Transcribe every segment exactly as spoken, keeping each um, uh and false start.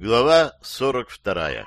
Глава сорок вторая.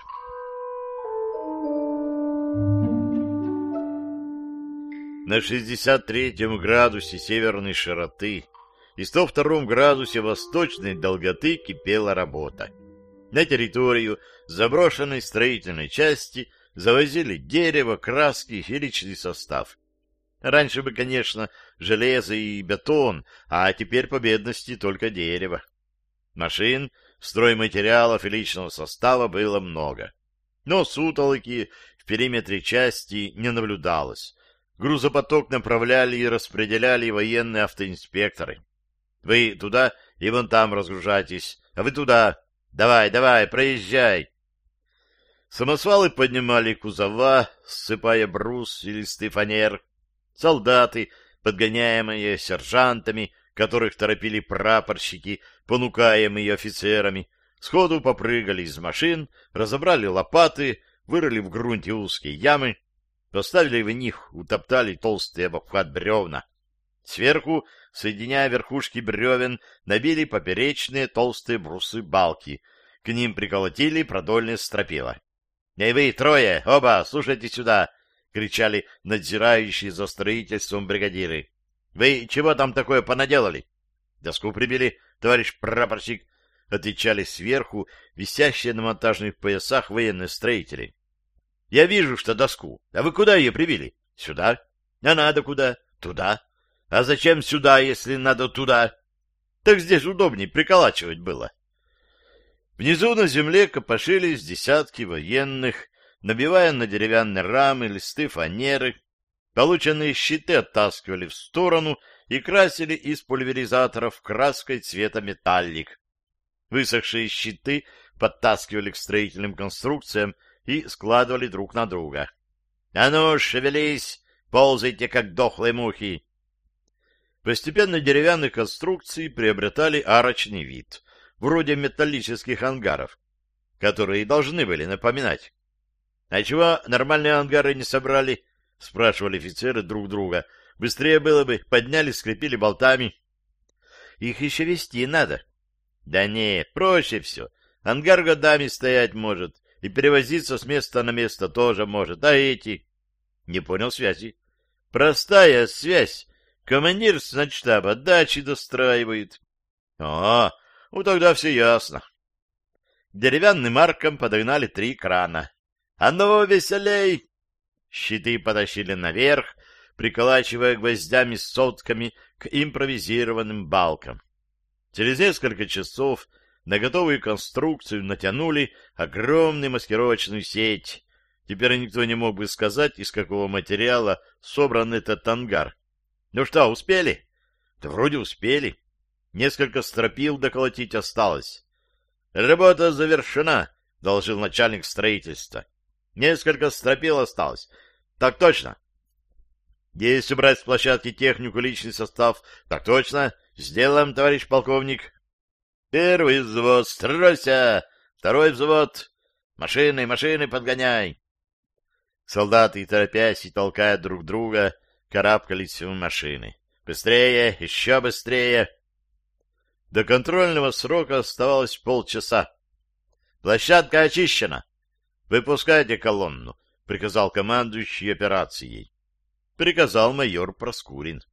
На шестьдесят третьем градусе северной широты и сто втором градусе восточной долготы кипела работа. На территорию заброшенной строительной части завозили дерево, краски и личный состав. Раньше бы, конечно, железо и бетон, а теперь по бедности только дерево. Машин, стройматериалов и личного состава было много. Но сутолоки в периметре части не наблюдалось. Грузопоток направляли и распределяли военные автоинспекторы. Вы туда и вон там разгружайтесь, а вы туда. Давай, давай, проезжай. Самосвалы поднимали кузова, ссыпая брус и листы фанер. Солдаты, подгоняемые сержантами, которых торопили прапорщики, понукаемые офицерами, сходу попрыгали из машин, разобрали лопаты, вырыли в грунте узкие ямы, поставили в них, утоптали толстые в обхват бревна. Сверху, соединяя верхушки бревен, набили поперечные толстые брусы-балки. К ним приколотили продольные стропила. — Эй вы, трое, оба, слушайте сюда! — кричали надзирающие за строительством бригадиры. — Вы чего там такое понаделали? — Доску прибили, товарищ прапорщик, — отвечали сверху висящие на монтажных поясах военные строители. — Я вижу, что доску. А вы куда ее прибили? — Сюда. — А надо куда? — Туда. — А зачем сюда, если надо туда? — Так здесь удобнее приколачивать было. Внизу на земле копошились десятки военных, набивая на деревянные рамы листы фанеры. Полученные щиты оттаскивали в сторону и красили из пульверизаторов краской цвета металлик. Высохшие щиты подтаскивали к строительным конструкциям и складывали друг на друга. — А ну, шевелись, ползайте, как дохлые мухи! Постепенно деревянные конструкции приобретали арочный вид, вроде металлических ангаров, которые должны были напоминать. — А чего нормальные ангары не собрали? — спрашивали офицеры друг друга. — Быстрее было бы, подняли, скрепили болтами. — Их еще везти надо. — Да не, проще все. Ангар годами стоять может, и перевозиться с места на место тоже может. А эти? — Не понял связи. — Простая связь. Командир с начштаба дачи достраивает. — О, ну тогда все ясно. К деревянным аркам подогнали три крана. — А ну, веселей! Щиты потащили наверх, приколачивая гвоздями с сотками к импровизированным балкам. Через несколько часов на готовую конструкцию натянули огромную маскировочную сеть. Теперь никто не мог бы сказать, из какого материала собран этот ангар. Ну что, успели? Да вроде успели. Несколько стропил доколотить осталось. Работа завершена, доложил начальник строительства. Несколько стропил осталось. Так точно. Если убрать с площадки технику, личный состав, так точно. Сделаем, товарищ полковник. Первый взвод, стройся. Второй взвод. Машины, машины подгоняй. Солдаты, торопясь и толкая друг друга, карабкались в машины. Быстрее, еще быстрее. До контрольного срока оставалось полчаса. Площадка очищена. Выпускайте колонну, приказал командующий операцией. Приказал майор Проскурин.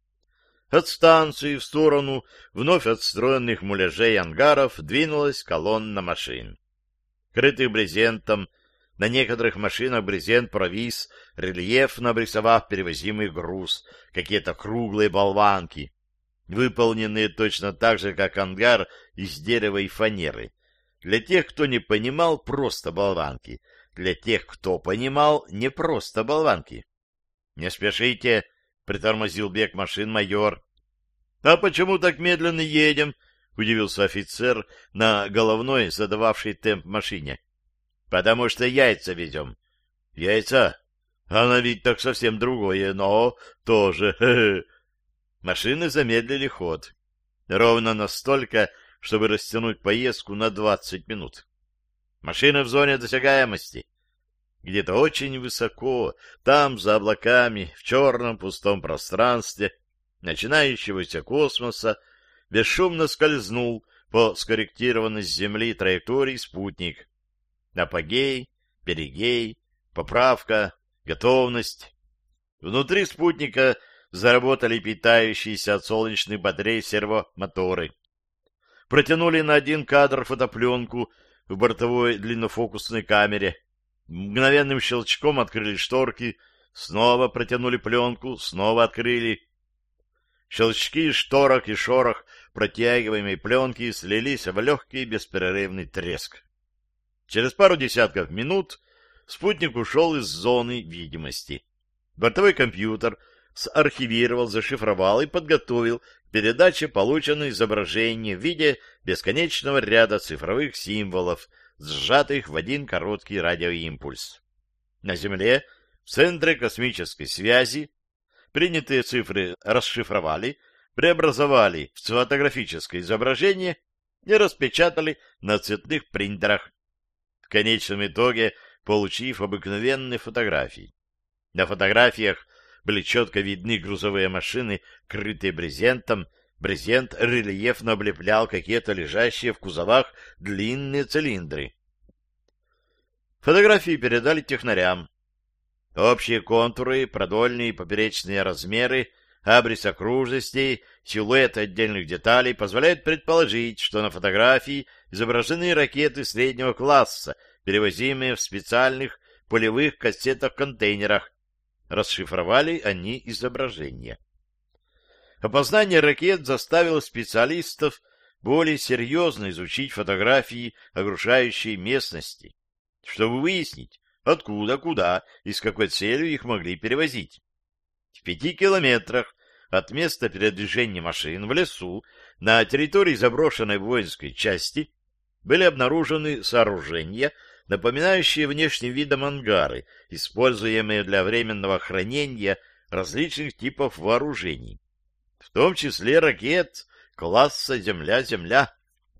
От станции в сторону вновь отстроенных муляжей ангаров двинулась колонна машин. Крытых брезентом, на некоторых машинах брезент провис, рельефно обрисовав перевозимый груз, какие-то круглые болванки, выполненные точно так же, как ангар из дерева и фанеры. Для тех, кто не понимал, просто болванки. Для тех, кто понимал, не просто болванки. — Не спешите, — притормозил бег машин майор. — А почему так медленно едем? — удивился офицер на головной, задававший темп машине. — Потому что яйца везем. — Яйца? Она ведь так совсем другое, но тоже. Машины замедлили ход. Ровно настолько, чтобы растянуть поездку на двадцать минут. Машина в зоне досягаемости. Где-то очень высоко, там, за облаками, в черном пустом пространстве начинающегося космоса, бесшумно скользнул по скорректированной с Земли траектории спутник. Апогей, перигей, поправка, готовность. Внутри спутника заработали питающиеся от солнечных батарей сервомоторы. Протянули на один кадр фотопленку в бортовой длиннофокусной камере. Мгновенным щелчком открыли шторки, снова протянули пленку, снова открыли. Щелчки шторок и шорох протягиваемой пленки слились в легкий беспрерывный треск. Через пару десятков минут спутник ушел из зоны видимости. Бортовой компьютер сархивировал, зашифровал и подготовил к передаче полученное изображение в виде бесконечного ряда цифровых символов, сжатых в один короткий радиоимпульс. На Земле, в центре космической связи, принятые цифры расшифровали, преобразовали в цветографическое изображение и распечатали на цветных принтерах, в конечном итоге получив обыкновенные фотографии. На фотографиях были четко видны грузовые машины, крытые брезентом. Брезент рельефно облеплял какие-то лежащие в кузовах длинные цилиндры. Фотографии передали технарям. Общие контуры, продольные и поперечные размеры, абрис окружностей, силуэты отдельных деталей позволяют предположить, что на фотографии изображены ракеты среднего класса, перевозимые в специальных полевых кассетах-контейнерах. Расшифровали они изображения. Опознание ракет заставило специалистов более серьезно изучить фотографии окружающей местности, чтобы выяснить, откуда, куда и с какой целью их могли перевозить. В пяти километрах от места передвижения машин в лесу на территории заброшенной воинской части были обнаружены сооружения, напоминающие внешним видом ангары, используемые для временного хранения различных типов вооружений, в том числе ракет класса «Земля-Земля».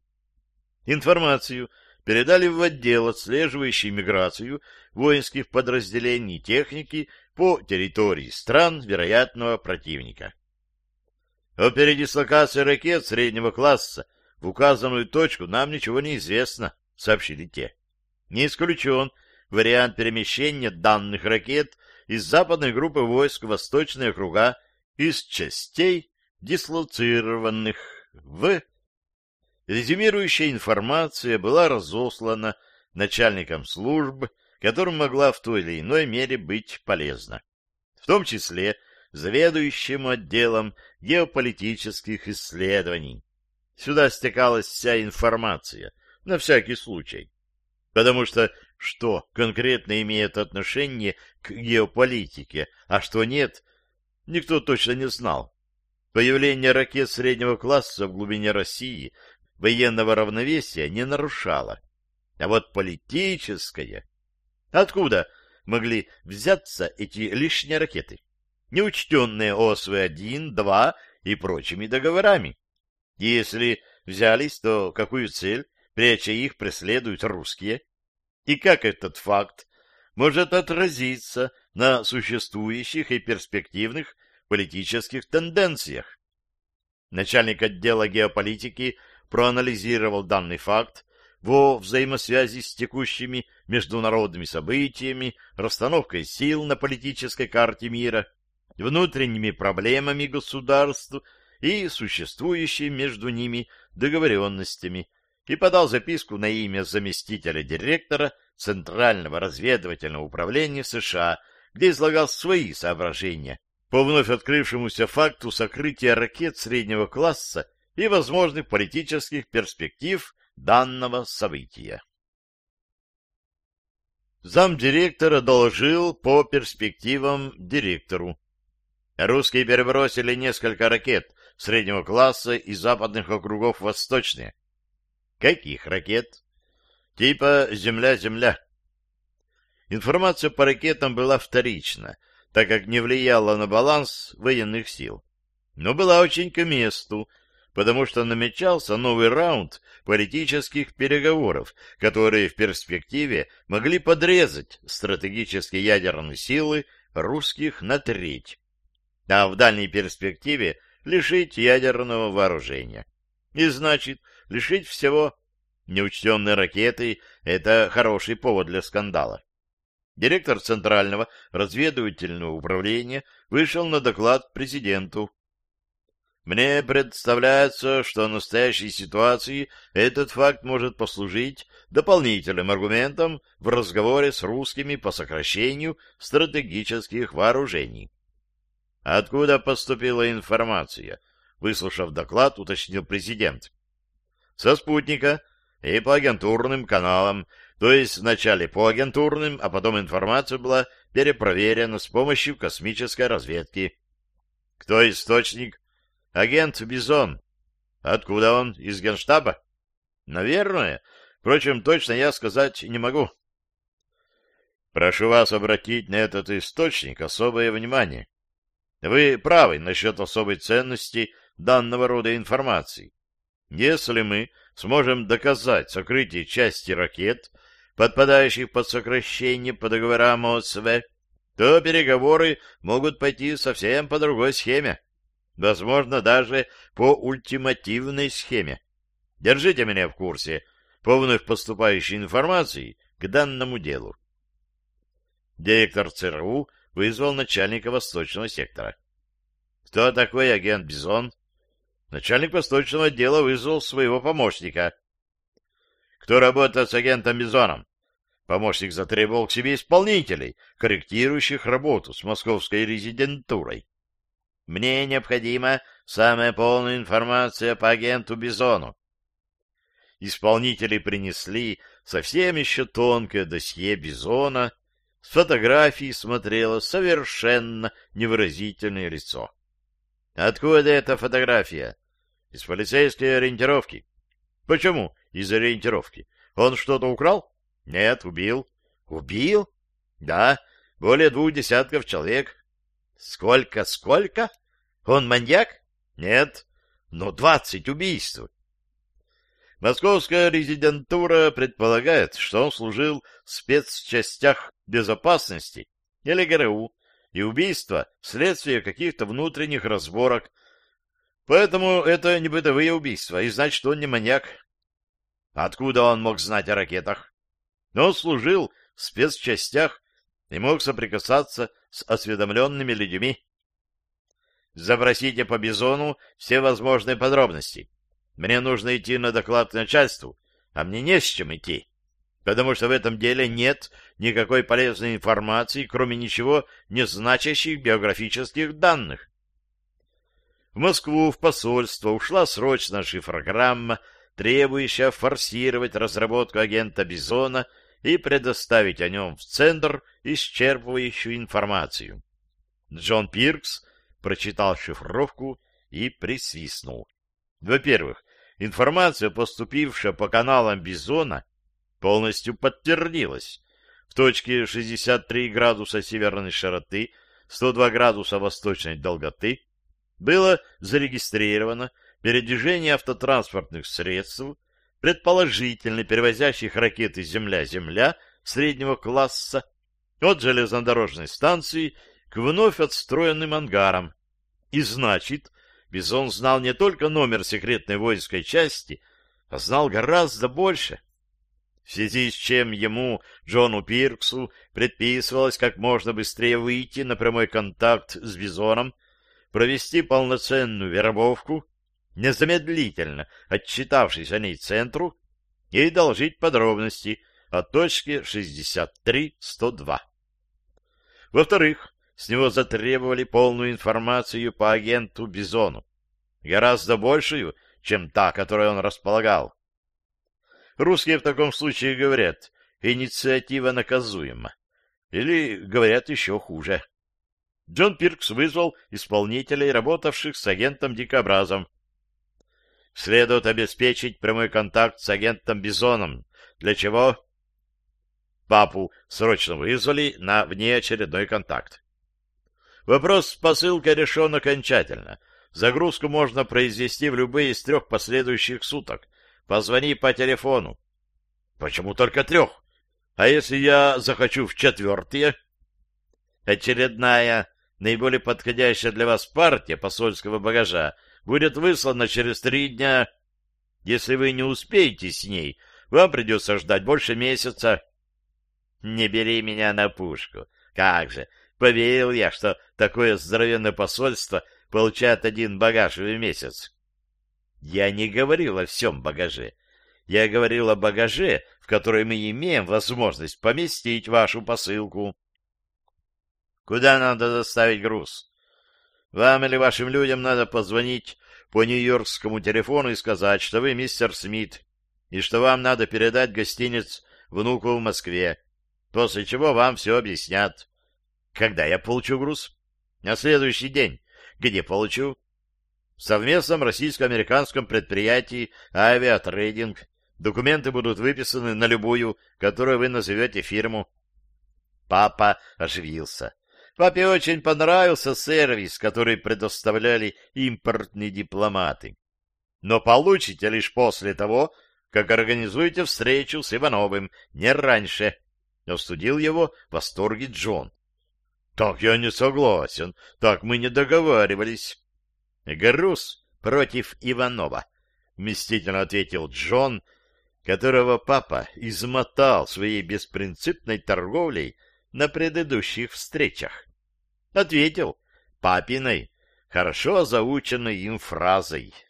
Информацию передали в отдел, отслеживающий миграцию воинских подразделений и техники по территории стран вероятного противника. О передислокации ракет среднего класса в указанную точку нам ничего не известно, сообщили те. Не исключен вариант перемещения данных ракет из западной группы войск в восточные округа из частей, дислоцированных в... Резюмирующая информация была разослана начальникам служб, которым могла в той или иной мере быть полезна, в том числе заведующему отделом геополитических исследований. Сюда стекалась вся информация, на всякий случай, потому что что конкретно имеет отношение к геополитике, а что нет, никто точно не знал. Появление ракет среднего класса в глубине России военного равновесия не нарушало. А вот политическое... Откуда могли взяться эти лишние ракеты, неучтенные О С В один, два и прочими договорами? Если взялись, то какую цель, пряча их, преследуют русские? И как этот факт может отразиться на существующих и перспективных политических тенденциях? Начальник отдела геополитики проанализировал данный факт во взаимосвязи с текущими международными событиями, расстановкой сил на политической карте мира, внутренними проблемами государств и существующими между ними договоренностями, и подал записку на имя заместителя директора Центрального разведывательного управления США, где излагал свои соображения по вновь открывшемуся факту сокрытия ракет среднего класса и возможных политических перспектив данного события. Замдиректора доложил по перспективам директору. Русские перебросили несколько ракет среднего класса из западных округов в восточные. Каких ракет? Типа «Земля-Земля». Информация по ракетам была вторична, так как не влияла на баланс военных сил, но была очень к месту, потому что намечался новый раунд политических переговоров, которые в перспективе могли подрезать стратегические ядерные силы русских на треть, а в дальней перспективе лишить ядерного вооружения. И значит, лишить всего. Неучтенные ракеты — это хороший повод для скандала. Директор Центрального разведывательного управления вышел на доклад президенту. Мне представляется, что в настоящей ситуации этот факт может послужить дополнительным аргументом в разговоре с русскими по сокращению стратегических вооружений. Откуда поступила информация? Выслушав доклад, уточнил президент. Со спутника и по агентурным каналам, то есть вначале по агентурным, а потом информация была перепроверена с помощью космической разведки. Кто источник? Агент Бизон. Откуда он? Из Генштаба? Наверное. Впрочем, точно я сказать не могу. Прошу вас обратить на этот источник особое внимание. Вы правы насчет особой ценности данного рода информации. Если мы сможем доказать сокрытие части ракет, подпадающих под сокращение по договорам ОСВ, то переговоры могут пойти совсем по другой схеме. Возможно, даже по ультимативной схеме. Держите меня в курсе по вновь поступающей информации к данному делу. Директор ЦРУ вызвал начальника Восточного сектора. Кто такой агент Бизон? Начальник Восточного отдела вызвал своего помощника. Кто работает с агентом Бизоном? Помощник затребовал к себе исполнителей, корректирующих работу с московской резидентурой. Мне необходима самая полная информация по агенту Бизону. Исполнители принесли совсем еще тонкое досье Бизона. С фотографии смотрело совершенно невыразительное лицо. Откуда эта фотография? Из полицейской ориентировки. Почему из ориентировки? Он что-то украл? Нет, убил. Убил? Да, более двух десятков человек. Сколько, сколько? Он маньяк? Нет, но двадцать убийств. Московская резидентура предполагает, что он служил в спецчастях безопасности или ГРУ, и убийство — следствие каких-то внутренних разборок. Поэтому это не бытовые убийства, и значит, он не маньяк. Откуда он мог знать о ракетах? Он служил в спецчастях и мог соприкасаться с осведомленными людьми. Запросите по Бизону все возможные подробности. Мне нужно идти на доклад к начальству, а мне не с чем идти, потому что в этом деле нет никакой полезной информации, кроме ничего не значащих биографических данных. В Москву в посольство ушла срочная шифрограмма, требующая форсировать разработку агента Бизона и предоставить о нем в Центр исчерпывающую информацию. Джон Пиркс прочитал шифровку и присвистнул. Во-первых, информация, поступившая по каналам Бизона, полностью подтвердилась. В точке шестьдесят три градуса северной широты, сто два градуса восточной долготы было зарегистрировано передвижение автотранспортных средств, предположительно перевозящих ракеты Земля-Земля среднего класса, от железнодорожной станции к вновь отстроенным ангарам. И значит, Бизон знал не только номер секретной воинской части, а знал гораздо больше. В связи с чем ему, Джону Пирксу, предписывалось как можно быстрее выйти на прямой контакт с Бизоном, провести полноценную вербовку, незамедлительно отчитавшись о ней Центру, и доложить подробности о точке шестьдесят три сто два. Во-вторых, с него затребовали полную информацию по агенту Бизону, гораздо большую, чем та, которой он располагал. Русские в таком случае говорят: инициатива наказуема. Или говорят еще хуже. Джон Пиркс вызвал исполнителей, работавших с агентом Дикобразом. Следует обеспечить прямой контакт с агентом Бизоном. Для чего? Папу срочно вызвали на внеочередной контакт. Вопрос с посылкой решен окончательно. Загрузку можно произвести в любые из трех последующих суток. Позвони по телефону. Почему только трех? А если я захочу в четвертые? Очередная, наиболее подходящая для вас партия посольского багажа будет выслана через три дня. Если вы не успеете с ней, вам придется ждать больше месяца. Не бери меня на пушку. Как же, поверил я, что такое здоровенное посольство получает один багаж в месяц. Я не говорил о всем багаже. Я говорил о багаже, в который мы имеем возможность поместить вашу посылку. Куда надо доставить груз? Вам или вашим людям надо позвонить по нью-йоркскому телефону и сказать, что вы мистер Смит, и что вам надо передать гостиниц внуку в Москве, после чего вам все объяснят. Когда я получу груз? На следующий день. Где получу? В совместном российско-американском предприятии «Авиатрейдинг». Документы будут выписаны на любую, которую вы назовете фирму. Папа оживился. Папе очень понравился сервис, который предоставляли импортные дипломаты. Но получите лишь после того, как организуете встречу с Ивановым, не раньше. Остудил его в восторге Джон. Так я не согласен, так мы не договаривались. Груз против Иванова, мстительно ответил Джон, которого папа измотал своей беспринципной торговлей на предыдущих встречах. Ответил папиной, хорошо заученной им фразой.